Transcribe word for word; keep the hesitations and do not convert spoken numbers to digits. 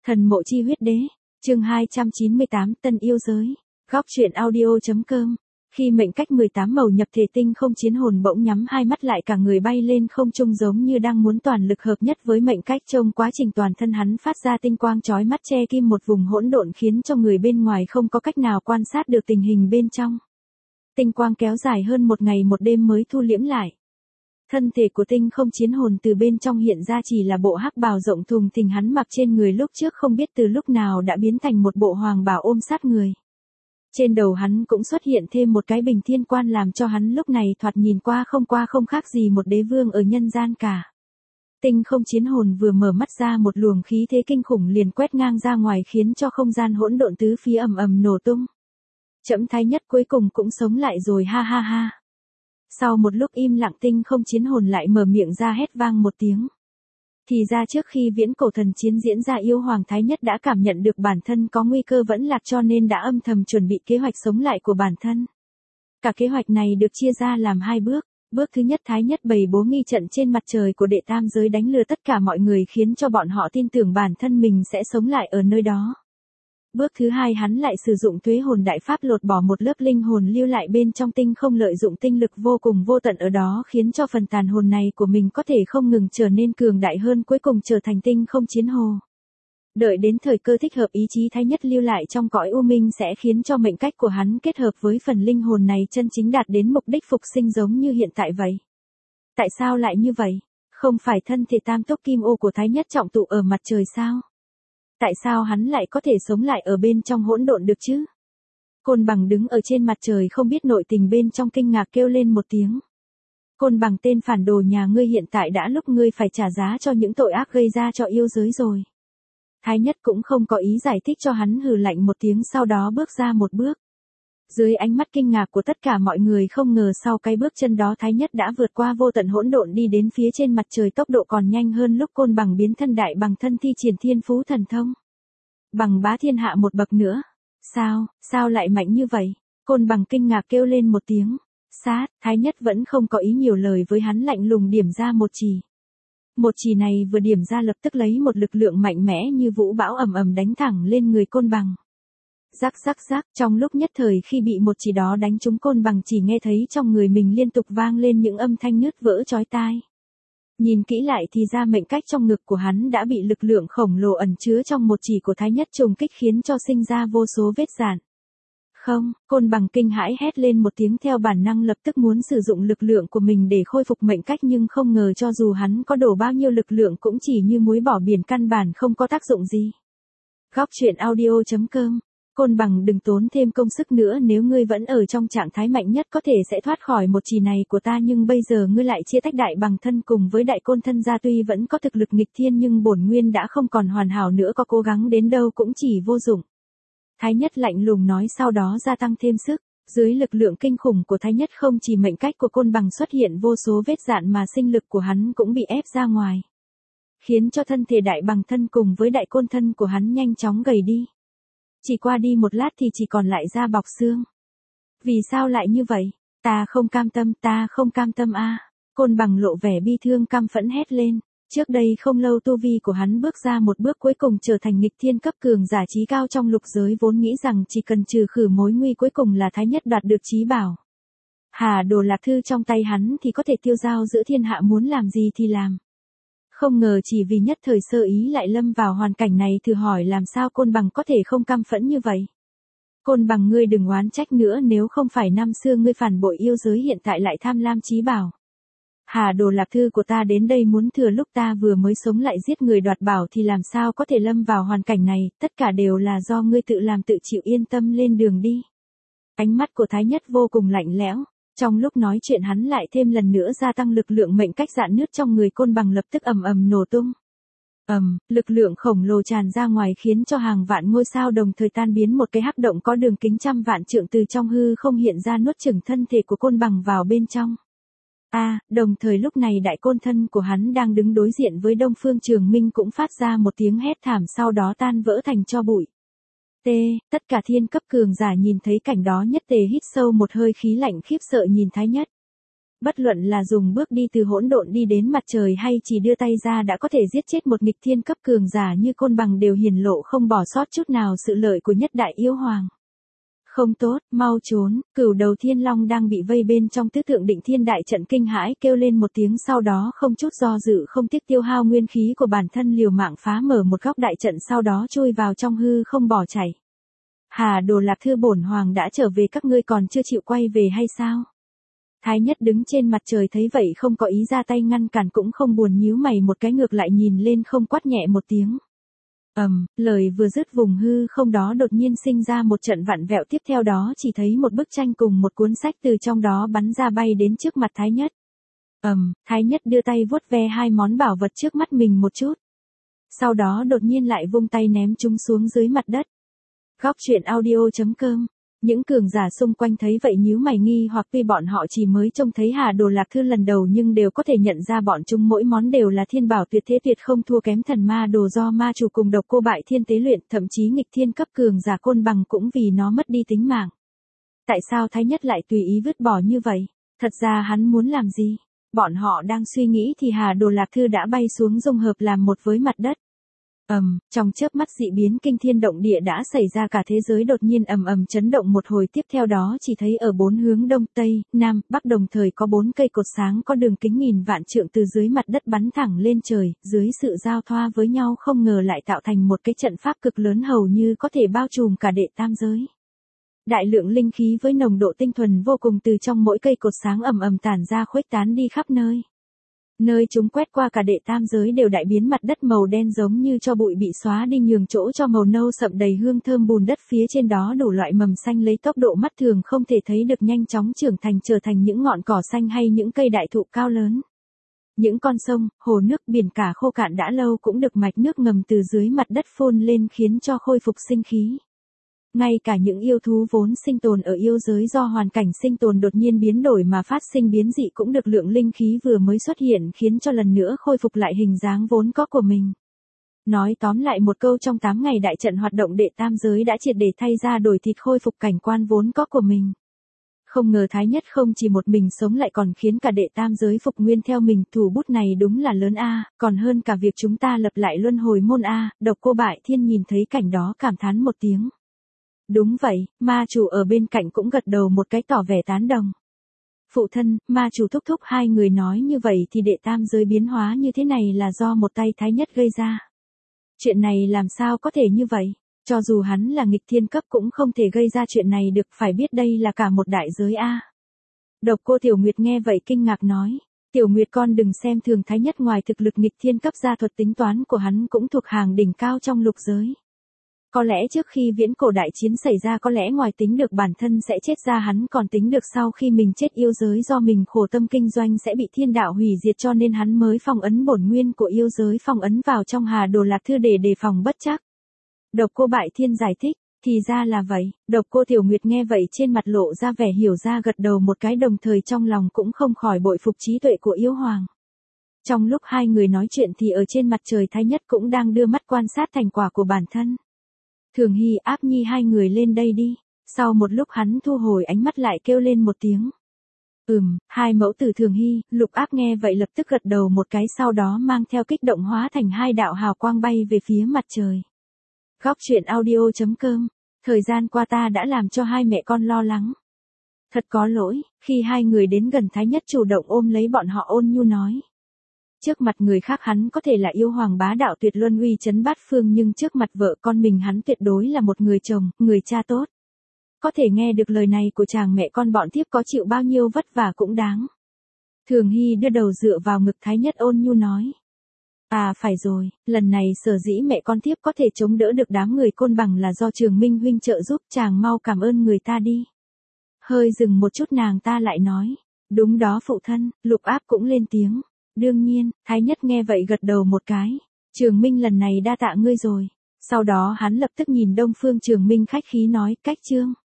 Thần mộ chi huyết đế, chương hai trăm chín mươi tám Tân yêu giới. Góc truyện audio.com. Khi mệnh cách mười tám màu nhập thể tinh không chiến hồn bỗng nhắm hai mắt lại cả người bay lên không trung giống như đang muốn toàn lực hợp nhất với mệnh cách, trong quá trình toàn thân hắn phát ra tinh quang chói mắt che kim một vùng hỗn độn khiến cho người bên ngoài không có cách nào quan sát được tình hình bên trong. Tinh quang kéo dài hơn một ngày một đêm mới thu liễm lại. Thân thể của tinh không chiến hồn từ bên trong hiện ra chỉ là bộ hắc bào rộng thùng thình hắn mặc trên người lúc trước không biết từ lúc nào đã biến thành một bộ hoàng bào ôm sát người. Trên đầu hắn cũng xuất hiện thêm một cái bình thiên quan làm cho hắn lúc này thoạt nhìn qua không qua không khác gì một đế vương ở nhân gian cả. Tinh không chiến hồn vừa mở mắt ra một luồng khí thế kinh khủng liền quét ngang ra ngoài khiến cho không gian hỗn độn tứ phía ầm ầm nổ tung. Trẫm thái nhất cuối cùng cũng sống lại rồi ha ha ha. Sau một lúc im lặng tinh không chiến hồn lại mở miệng ra hét vang một tiếng. Thì ra trước khi viễn cổ thần chiến diễn ra yêu hoàng thái nhất đã cảm nhận được bản thân có nguy cơ vẫn lạc cho nên đã âm thầm chuẩn bị kế hoạch sống lại của bản thân. Cả kế hoạch này được chia ra làm hai bước. Bước thứ nhất thái nhất bày bố nghi trận trên mặt trời của đệ tam giới đánh lừa tất cả mọi người khiến cho bọn họ tin tưởng bản thân mình sẽ sống lại ở nơi đó. Bước thứ hai hắn lại sử dụng tuế hồn đại pháp lột bỏ một lớp linh hồn lưu lại bên trong tinh không lợi dụng tinh lực vô cùng vô tận ở đó khiến cho phần tàn hồn này của mình có thể không ngừng trở nên cường đại hơn cuối cùng trở thành tinh không chiến hồ. Đợi đến thời cơ thích hợp ý chí thái nhất lưu lại trong cõi u minh sẽ khiến cho mệnh cách của hắn kết hợp với phần linh hồn này chân chính đạt đến mục đích phục sinh giống như hiện tại vậy. Tại sao lại như vậy? Không phải thân thể tam tốc kim ô của thái nhất trọng tụ ở mặt trời sao? Tại sao hắn lại có thể sống lại ở bên trong hỗn độn được chứ? Côn Bằng đứng ở trên mặt trời không biết nội tình bên trong kinh ngạc kêu lên một tiếng. Côn Bằng tên phản đồ nhà ngươi hiện tại đã lúc ngươi phải trả giá cho những tội ác gây ra cho yêu giới rồi. Thái nhất cũng không có ý giải thích cho hắn hừ lạnh một tiếng sau đó bước ra một bước. Dưới ánh mắt kinh ngạc của tất cả mọi người không ngờ sau cái bước chân đó Thái nhất đã vượt qua vô tận hỗn độn đi đến phía trên mặt trời tốc độ còn nhanh hơn lúc Côn Bằng biến thân đại bằng thân thi triển thiên phú thần thông. Bằng bá thiên hạ một bậc nữa. Sao, sao lại mạnh như vậy? Côn Bằng kinh ngạc kêu lên một tiếng. Sát, Thái nhất vẫn không có ý nhiều lời với hắn lạnh lùng điểm ra một chì. Một chì này vừa điểm ra lập tức lấy một lực lượng mạnh mẽ như vũ bão ầm ầm đánh thẳng lên người Côn Bằng. Rắc rắc rắc, trong lúc nhất thời khi bị một chỉ đó đánh trúng Côn Bằng chỉ nghe thấy trong người mình liên tục vang lên những âm thanh nứt vỡ chói tai. Nhìn kỹ lại thì ra mệnh cách trong ngực của hắn đã bị lực lượng khổng lồ ẩn chứa trong một chỉ của thái nhất trùng kích khiến cho sinh ra vô số vết rạn. Không, Côn Bằng kinh hãi hét lên một tiếng theo bản năng lập tức muốn sử dụng lực lượng của mình để khôi phục mệnh cách nhưng không ngờ cho dù hắn có đổ bao nhiêu lực lượng cũng chỉ như muối bỏ biển căn bản không có tác dụng gì. Góc truyện audio.com. Côn Bằng đừng tốn thêm công sức nữa nếu ngươi vẫn ở trong trạng thái mạnh nhất có thể sẽ thoát khỏi một chỉ này của ta nhưng bây giờ ngươi lại chia tách đại bằng thân cùng với đại côn thân ra tuy vẫn có thực lực nghịch thiên nhưng bổn nguyên đã không còn hoàn hảo nữa có cố gắng đến đâu cũng chỉ vô dụng. Thái nhất lạnh lùng nói sau đó gia tăng thêm sức, dưới lực lượng kinh khủng của thái nhất không chỉ mệnh cách của Côn Bằng xuất hiện vô số vết rạn mà sinh lực của hắn cũng bị ép ra ngoài. Khiến cho thân thể đại bằng thân cùng với đại côn thân của hắn nhanh chóng gầy đi. Chỉ qua đi một lát thì chỉ còn lại da bọc xương. Vì sao lại như vậy? Ta không cam tâm, ta không cam tâm a. À. Côn Bằng lộ vẻ bi thương căm phẫn hét lên. Trước đây không lâu tu vi của hắn bước ra một bước cuối cùng trở thành nghịch thiên cấp cường giả trí cao trong lục giới vốn nghĩ rằng chỉ cần trừ khử mối nguy cuối cùng là thái nhất đoạt được trí bảo. Hà đồ lạc thư trong tay hắn thì có thể tiêu dao giữa thiên hạ muốn làm gì thì làm. Không ngờ chỉ vì nhất thời sơ ý lại lâm vào hoàn cảnh này thử hỏi làm sao Côn Bằng có thể không căm phẫn như vậy. Côn Bằng ngươi đừng oán trách nữa nếu không phải năm xưa ngươi phản bội yêu giới hiện tại lại tham lam trí bảo. Hà đồ lạc thư của ta đến đây muốn thừa lúc ta vừa mới sống lại giết người đoạt bảo thì làm sao có thể lâm vào hoàn cảnh này, tất cả đều là do ngươi tự làm tự chịu yên tâm lên đường đi. Ánh mắt của Thái nhất vô cùng lạnh lẽo. Trong lúc nói chuyện hắn lại thêm lần nữa gia tăng lực lượng mệnh cách rạn nứt trong người Côn Bằng lập tức ầm ầm nổ tung. Ầm, lực lượng khổng lồ tràn ra ngoài khiến cho hàng vạn ngôi sao đồng thời tan biến một cái hắc động có đường kính trăm vạn trượng từ trong hư không hiện ra nuốt chửng thân thể của Côn Bằng vào bên trong. A, à, đồng thời lúc này đại côn thân của hắn đang đứng đối diện với Đông Phương Trường Minh cũng phát ra một tiếng hét thảm sau đó tan vỡ thành tro bụi. T, tất cả thiên cấp cường giả nhìn thấy cảnh đó nhất tề hít sâu một hơi khí lạnh khiếp sợ nhìn thái nhất. Bất luận là dùng bước đi từ hỗn độn đi đến mặt trời hay chỉ đưa tay ra đã có thể giết chết một nghịch thiên cấp cường giả như Côn Bằng đều hiển lộ không bỏ sót chút nào sự lợi của nhất đại yêu hoàng. Không tốt, mau trốn, cửu đầu thiên long đang bị vây bên trong tứ tượng định thiên đại trận kinh hãi kêu lên một tiếng, sau đó không chút do dự không tiếc tiêu hao nguyên khí của bản thân liều mạng phá mở một góc đại trận, sau đó chui vào trong hư không bỏ chạy. Hà Đồ Lạc Thư, bổn hoàng đã trở về, các ngươi còn chưa chịu quay về hay sao? Thái Nhất đứng trên mặt trời thấy vậy không có ý ra tay ngăn cản, cũng không buồn nhíu mày một cái, ngược lại nhìn lên không quát nhẹ một tiếng. Ầm, um, lời vừa dứt vùng hư không đó đột nhiên sinh ra một trận vặn vẹo, tiếp theo đó chỉ thấy một bức tranh cùng một cuốn sách từ trong đó bắn ra bay đến trước mặt Thái Nhất. Ầm, um, Thái Nhất đưa tay vuốt ve hai món bảo vật trước mắt mình một chút. Sau đó đột nhiên lại vung tay ném chúng xuống dưới mặt đất. Góc truyện audio chấm com. Những cường giả xung quanh thấy vậy nhíu mày nghi hoặc, tuy bọn họ chỉ mới trông thấy Hà Đồ Lạc Thư lần đầu nhưng đều có thể nhận ra bọn chúng mỗi món đều là thiên bảo tuyệt thế, tuyệt không thua kém thần ma đồ do ma chủ cùng Độc Cô Bại Thiên tế luyện, thậm chí nghịch thiên cấp cường giả Côn Bằng cũng vì nó mất đi tính mạng. Tại sao Thái Nhất lại tùy ý vứt bỏ như vậy? Thật ra hắn muốn làm gì? Bọn họ đang suy nghĩ thì Hà Đồ Lạc Thư đã bay xuống dung hợp làm một với mặt đất. Ầm, um, trong chớp mắt dị biến kinh thiên động địa đã xảy ra, cả thế giới đột nhiên ầm ầm chấn động một hồi, tiếp theo đó chỉ thấy ở bốn hướng đông, tây, nam, bắc đồng thời có bốn cây cột sáng có đường kính nghìn vạn trượng từ dưới mặt đất bắn thẳng lên trời, dưới sự giao thoa với nhau không ngờ lại tạo thành một cái trận pháp cực lớn hầu như có thể bao trùm cả đệ tam giới. Đại lượng linh khí với nồng độ tinh thuần vô cùng từ trong mỗi cây cột sáng ầm ầm tản ra, khuếch tán đi khắp nơi. Nơi chúng quét qua cả đệ tam giới đều đại biến, mặt đất màu đen giống như cho bụi bị xóa đi, nhường chỗ cho màu nâu sậm đầy hương thơm, bùn đất phía trên đó đủ loại mầm xanh lấy tốc độ mắt thường không thể thấy được nhanh chóng trưởng thành, trở thành những ngọn cỏ xanh hay những cây đại thụ cao lớn. Những con sông, hồ nước, biển cả khô cạn đã lâu cũng được mạch nước ngầm từ dưới mặt đất phun lên khiến cho khôi phục sinh khí. Ngay cả những yêu thú vốn sinh tồn ở yêu giới do hoàn cảnh sinh tồn đột nhiên biến đổi mà phát sinh biến dị cũng được lượng linh khí vừa mới xuất hiện khiến cho lần nữa khôi phục lại hình dáng vốn có của mình. Nói tóm lại một câu, trong tám ngày đại trận hoạt động, đệ tam giới đã triệt để thay ra đổi thịt, khôi phục cảnh quan vốn có của mình. Không ngờ Thái Nhất không chỉ một mình sống lại còn khiến cả đệ tam giới phục nguyên theo mình, thủ bút này đúng là lớn a, còn hơn cả việc chúng ta lập lại luân hồi môn a. Độc Cô Bại Thiên nhìn thấy cảnh đó cảm thán một tiếng. Đúng vậy, ma chủ ở bên cạnh cũng gật đầu một cái tỏ vẻ tán đồng. Phụ thân, ma chủ thúc thúc, hai người nói như vậy thì đệ tam giới biến hóa như thế này là do một tay Thái Nhất gây ra. Chuyện này làm sao có thể như vậy? Cho dù hắn là nghịch thiên cấp cũng không thể gây ra chuyện này được, phải biết đây là cả một đại giới a. Độc Cô Tiểu Nguyệt nghe vậy kinh ngạc nói. Tiểu Nguyệt con đừng xem thường Thái Nhất, ngoài thực lực nghịch thiên cấp ra, thuật tính toán của hắn cũng thuộc hàng đỉnh cao trong lục giới. Có lẽ trước khi viễn cổ đại chiến xảy ra, có lẽ ngoài tính được bản thân sẽ chết ra, hắn còn tính được sau khi mình chết yêu giới do mình khổ tâm kinh doanh sẽ bị thiên đạo hủy diệt, cho nên hắn mới phong ấn bổn nguyên của yêu giới, phong ấn vào trong Hà Đồ Lạc Thư để đề phòng bất trắc. Độc Cô Bại Thiên giải thích, thì ra là vậy. Độc Cô Tiểu Nguyệt nghe vậy trên mặt lộ ra vẻ hiểu ra, gật đầu một cái, đồng thời trong lòng cũng không khỏi bội phục trí tuệ của yêu hoàng. Trong lúc hai người nói chuyện thì ở trên mặt trời Thái Nhất cũng đang đưa mắt quan sát thành quả của bản thân. Thường Hy, Áp Nhi, hai người lên đây đi. Sau một lúc hắn thu hồi ánh mắt lại kêu lên một tiếng. Ừm, hai mẫu tử Thường Hy, Lục Áp nghe vậy lập tức gật đầu một cái, sau đó mang theo kích động hóa thành hai đạo hào quang bay về phía mặt trời. Góc truyện audio chấm com. Thời gian qua ta đã làm cho hai mẹ con lo lắng. Thật có lỗi, khi hai người đến gần Thái Nhất chủ động ôm lấy bọn họ ôn nhu nói. Trước mặt người khác hắn có thể là yêu hoàng bá đạo tuyệt luân uy chấn bát phương, nhưng trước mặt vợ con mình hắn tuyệt đối là một người chồng, người cha tốt. Có thể nghe được lời này của chàng mẹ con bọn thiếp có chịu bao nhiêu vất vả cũng đáng. Thường Hy đưa đầu dựa vào ngực Thái Nhất ôn nhu nói. À phải rồi, lần này sở dĩ mẹ con thiếp có thể chống đỡ được đám người Côn Bằng là do Trường Minh huynh trợ giúp, chàng mau cảm ơn người ta đi. Hơi dừng một chút nàng ta lại nói. Đúng đó phụ thân. Lục Áp cũng lên tiếng. Đương nhiên, Thái Nhất nghe vậy gật đầu một cái. Trường Minh lần này đa tạ ngươi rồi. Sau đó hắn lập tức nhìn Đông Phương Trường Minh khách khí nói, cách chương.